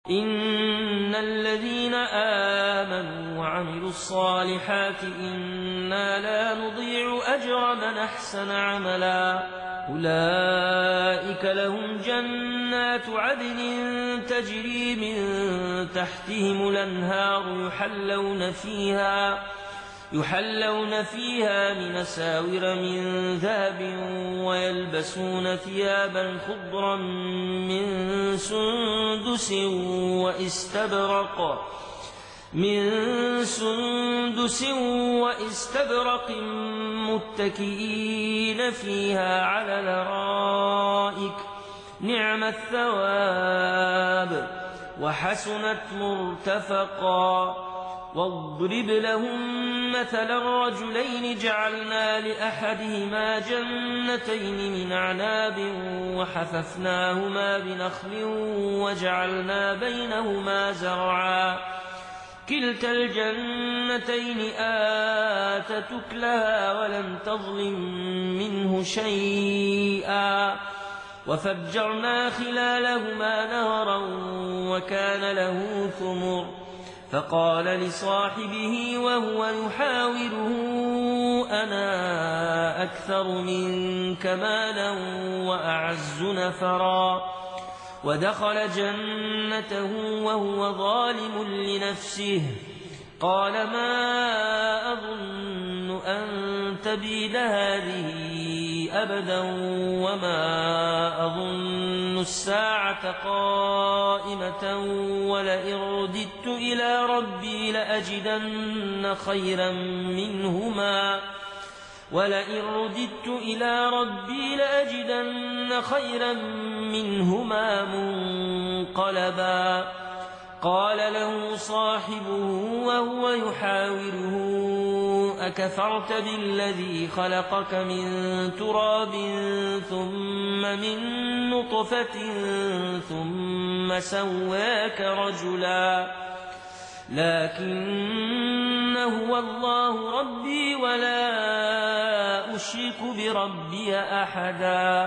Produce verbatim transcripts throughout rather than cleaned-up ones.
إن الذين آمنوا وعملوا الصالحات إنا لا نضيع أجر من أحسن عملا أولئك لهم جنات عدن تجري من تحتهم الأنهار يحلون فيها يحلون فيها من أساور من ذهب ويلبسون ثيابا خضرا من سندس واستبرق من سندس واستبرق متكئين فيها على الأرائك نعم الثواب وحسنت مرتفقا واضرب لهم مثلا رجلين جعلنا لأحدهما جنتين من أعناب وحففناهما بنخل وجعلنا بينهما زرعا كلتا الجنتين آتت أكلها ولم تظلم منه شيئا وفجرنا خلالهما نهرا وكان له ثمر فقال لصاحبه وهو يحاوره أنا أكثر منك مالا وأعز نفرا ودخل جنته وهو ظالم لنفسه قال ما أظن أن تبيد هذه أبدا وما أظن الساعة قائمة ولئن رددت إلى ربي لأجدن خيرا منهما ولئن رددت إلى ربي لأجدن خيرا منهما منقلبا قال له صاحبه وهو يحاوره أكفرت بالذي خلقك من تراب ثم من نطفة ثم سواك رجلا لكن هو الله ربي ولا أشرك بربي أحدا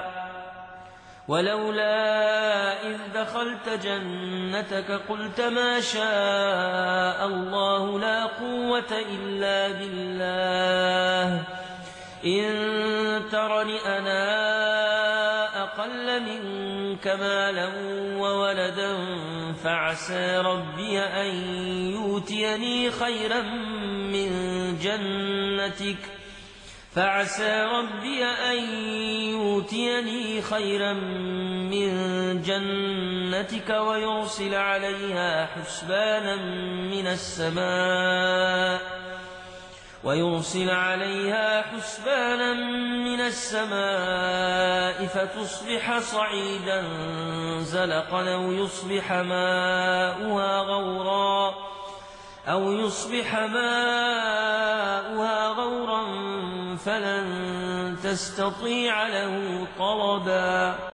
ولولا إذ دخلت جنتك قلت ما شاء الله لا قوة إلا بالله إن ترني أنا أقل منك مالا وولدا فعسى ربي أن يؤتيني خيرا من جنتك فعسى ربي أن يؤتيني خيرا من جنتك ويرسل عليها حسبانا من السماء ويرسل عليها حسبانا من السماء فتصبح صعيدا زلقا أو يصبح ماؤها غورا أو يصبح ماؤها غورا فلن تستطيع له طلبا